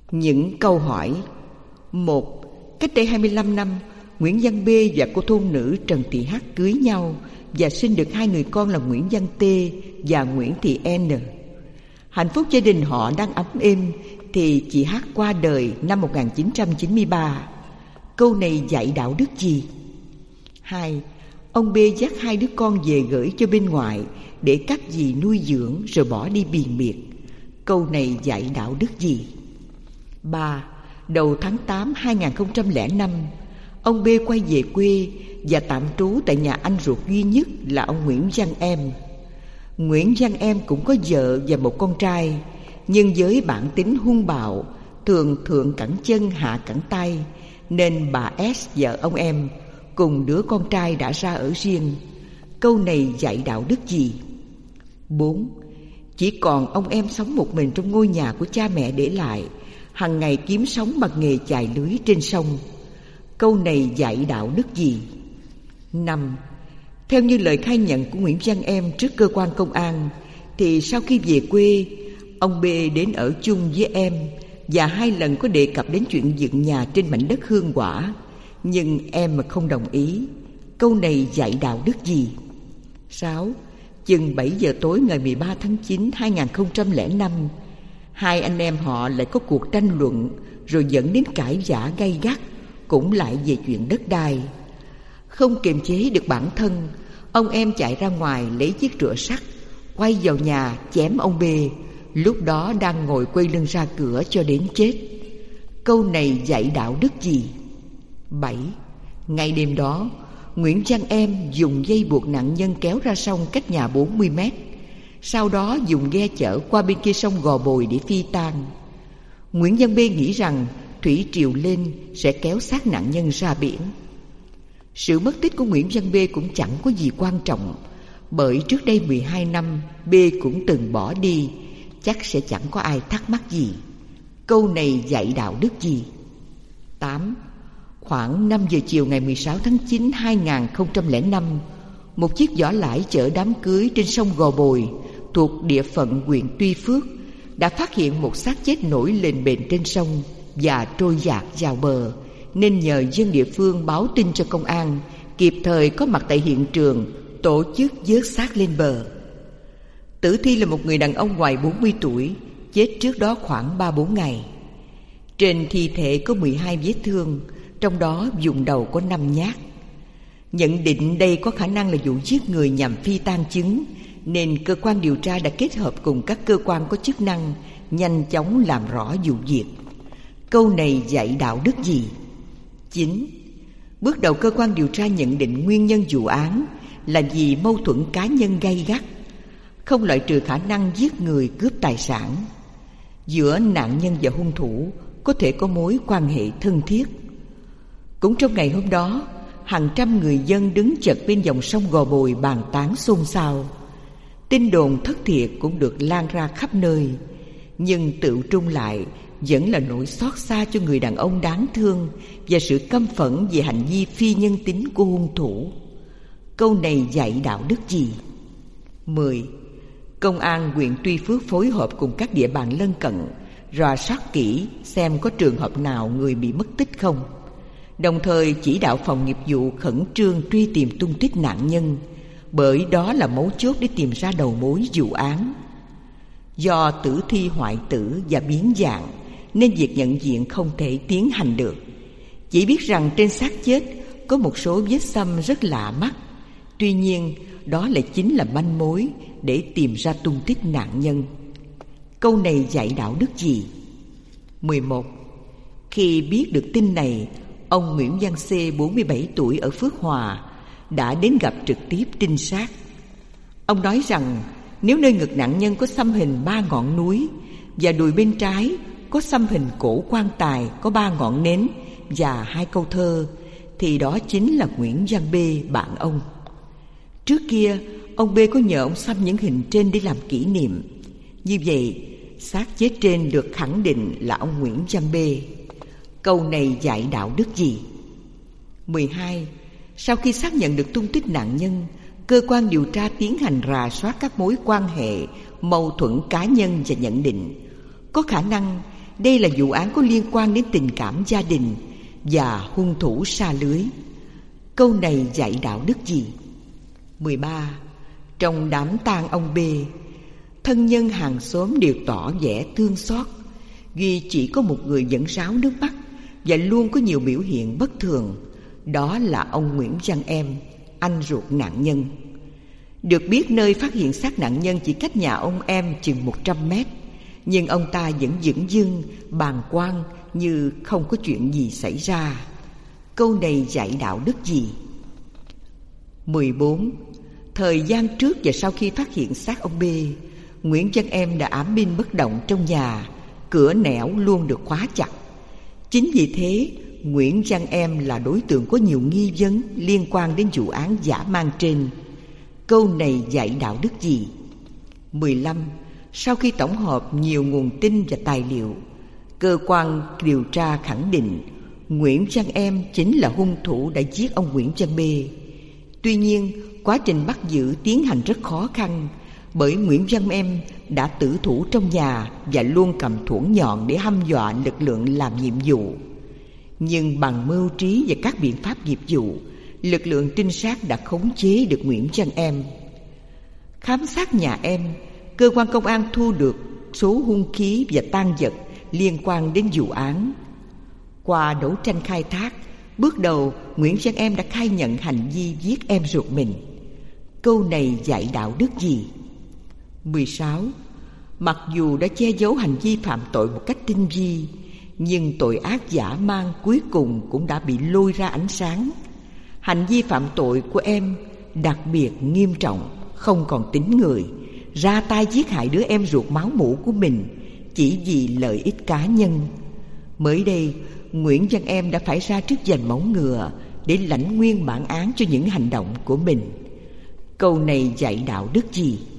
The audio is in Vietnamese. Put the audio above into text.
Những câu hỏi. 1. Cách đây 25 năm, Nguyễn Văn B và cô thôn nữ Trần Thị H cưới nhau và sinh được 2 người con là Nguyễn Văn T và Nguyễn Thị N. Hạnh phúc gia đình họ đang ấm êm thì chị H qua đời năm 1993. Câu này dạy đạo đức gì? 2. Ông B dắt 2 đứa con về gửi cho bên ngoài để các dì nuôi dưỡng rồi bỏ đi biền biệt. Câu này dạy đạo đức gì? 3. Đầu tháng 8 2005, ông B quay về quê và tạm trú tại nhà anh ruột duy nhất là ông Nguyễn Văn Em. Nguyễn Văn Em cũng có vợ và một con trai, nhưng với bản tính hung bạo, thường thượng cẳng chân hạ cẳng tay, nên bà S vợ ông Em cùng đứa con trai đã ra ở riêng. Câu này dạy đạo đức gì? 4. Chỉ còn ông Em sống một mình trong ngôi nhà của cha mẹ để lại, hằng ngày kiếm sống bằng nghề chài lưới trên sông. Câu này dạy đạo đức gì? 5. Theo như lời khai nhận của Nguyễn Văn Em trước cơ quan công an, thì sau khi về quê, ông B đến ở chung với em và 2 lần có đề cập đến chuyện dựng nhà trên mảnh đất hương quả, nhưng em mà không đồng ý. Câu này dạy đạo đức gì? 6. Chừng 7 giờ tối ngày 13 tháng 9 2005, 2 anh em họ lại có cuộc tranh luận rồi dẫn đến cãi vã gay gắt, cũng lại về chuyện đất đai. Không kiềm chế được bản thân, ông Em chạy ra ngoài lấy chiếc rựa sắt, quay vào nhà chém ông B, lúc đó đang ngồi quay lưng ra cửa cho đến chết. Câu này dạy đạo đức gì? 7. Ngay đêm đó, Nguyễn Văn Em dùng dây buộc nạn nhân kéo ra sông cách nhà 40 mét, sau đó dùng ghe chở qua bên kia sông Gò Bồi để phi tang. Nguyễn Văn B nghĩ rằng thủy triều lên sẽ kéo xác nạn nhân ra biển. Sự mất tích của Nguyễn Văn B cũng chẳng có gì quan trọng, bởi trước đây 12 năm B cũng từng bỏ đi, chắc sẽ chẳng có ai thắc mắc gì. Câu này dạy đạo đức gì? 8. Khoảng 5 giờ chiều ngày 16 tháng 9 2005, một chiếc vỏ lãi chở đám cưới trên sông Gò Bồi thuộc địa phận huyện Tuy Phước đã phát hiện một xác chết nổi lên bền trên sông và trôi dạt vào bờ, nên nhờ dân địa phương báo tin cho công an kịp thời có mặt tại hiện trường, tổ chức vớt xác lên bờ. Tử thi là một người đàn ông ngoài 40 tuổi, chết trước đó khoảng 3-4 ngày. Trên thi thể có 12 vết thương, trong đó vùng đầu có 5 nhát. Nhận định đây có khả năng là vụ giết người nhằm phi tang chứng, nên cơ quan điều tra đã kết hợp cùng các cơ quan có chức năng nhanh chóng làm rõ vụ việc. Câu này dạy đạo đức gì? 9. Bước đầu cơ quan điều tra nhận định nguyên nhân vụ án là vì mâu thuẫn cá nhân gay gắt, không loại trừ khả năng giết người cướp tài sản. Giữa nạn nhân và hung thủ có thể có mối quan hệ thân thiết. Cũng trong ngày hôm đó, hàng trăm người dân đứng chật bên dòng sông Gò Bồi bàn tán xôn xao. Tin đồn thất thiệt cũng được lan ra khắp nơi, nhưng tựu trung lại vẫn là nỗi xót xa cho người đàn ông đáng thương và sự căm phẫn về hành vi phi nhân tính của hung thủ. Câu này dạy đạo đức gì? 10. Công an huyện Tuy Phước phối hợp cùng các địa bàn lân cận rà soát kỹ xem có trường hợp nào người bị mất tích không, đồng thời chỉ đạo phòng nghiệp vụ khẩn trương truy tìm tung tích nạn nhân, bởi đó là mấu chốt để tìm ra đầu mối vụ án. Do tử thi hoại tử và biến dạng nên việc nhận diện không thể tiến hành được. Chỉ biết rằng trên xác chết có một số vết xăm rất lạ mắt. Tuy nhiên, đó lại chính là manh mối để tìm ra tung tích nạn nhân. Câu này dạy đạo đức gì? 11. Khi biết được tin này, ông Nguyễn Văn C, 47 tuổi ở Phước Hòa, đã đến gặp trực tiếp trinh sát. Ông nói rằng nếu nơi ngực nạn nhân có xăm hình 3 ngọn núi và đùi bên trái có xăm hình cổ quan tài có 3 ngọn nến và 2 câu thơ, thì đó chính là Nguyễn Văn B, bạn ông. Trước kia, ông B có nhờ ông xăm những hình trên để làm kỷ niệm. Như vậy, xác chết trên được khẳng định là ông Nguyễn Văn B. Câu này dạy đạo đức gì? 12. Sau khi xác nhận được tung tích nạn nhân, cơ quan điều tra tiến hành rà soát các mối quan hệ, mâu thuẫn cá nhân và nhận định có khả năng Đây là vụ án có liên quan đến tình cảm gia đình và hung thủ sa lưới. Câu này dạy đạo đức gì? 13. Trong đám tang ông B, thân nhân hàng xóm đều tỏ vẻ thương xót, vì chỉ có một người vẫn ráo nước mắt và luôn có nhiều biểu hiện bất thường. Đó là ông Nguyễn Văn Em, anh ruột nạn nhân. Được biết nơi phát hiện xác nạn nhân chỉ cách nhà ông Em chừng 100 mét, nhưng ông ta vẫn dửng dưng, bàng quan như không có chuyện gì xảy ra. Câu này dạy đạo đức gì? 14. Thời gian trước và sau khi phát hiện xác ông B, Nguyễn Văn Em đã ảm binh bất động trong nhà, cửa nẻo luôn được khóa chặt. Chính vì thế, Nguyễn Văn Em là đối tượng có nhiều nghi vấn liên quan đến vụ án dã man trên. Câu này dạy đạo đức gì? 15. Sau khi tổng hợp nhiều nguồn tin và tài liệu, cơ quan điều tra khẳng định Nguyễn Văn Em chính là hung thủ đã giết ông Nguyễn Văn B. Tuy nhiên, quá trình bắt giữ tiến hành rất khó khăn, bởi Nguyễn Văn Em đã tử thủ trong nhà và luôn cầm thuẫn nhọn để hăm dọa lực lượng làm nhiệm vụ. Nhưng bằng mưu trí và các biện pháp nghiệp vụ, lực lượng trinh sát đã khống chế được Nguyễn Văn Em. Khám sát nhà Em, cơ quan công an thu được số hung khí và tang vật liên quan đến vụ án. Qua đấu tranh khai thác, bước đầu Nguyễn Văn Em đã khai nhận hành vi giết em ruột mình. Câu này dạy đạo đức gì? 16. Mặc dù đã che giấu hành vi phạm tội một cách tinh vi, nhưng tội ác dã man cuối cùng cũng đã bị lôi ra ánh sáng. Hành vi phạm tội của em đặc biệt nghiêm trọng, không còn tính người, ra tay giết hại đứa em ruột máu mủ của mình chỉ vì lợi ích cá nhân. Mới đây, Nguyễn Văn Em đã phải ra trước giành móng ngựa để lãnh nguyên bản án cho những hành động của mình. Câu này dạy đạo đức gì?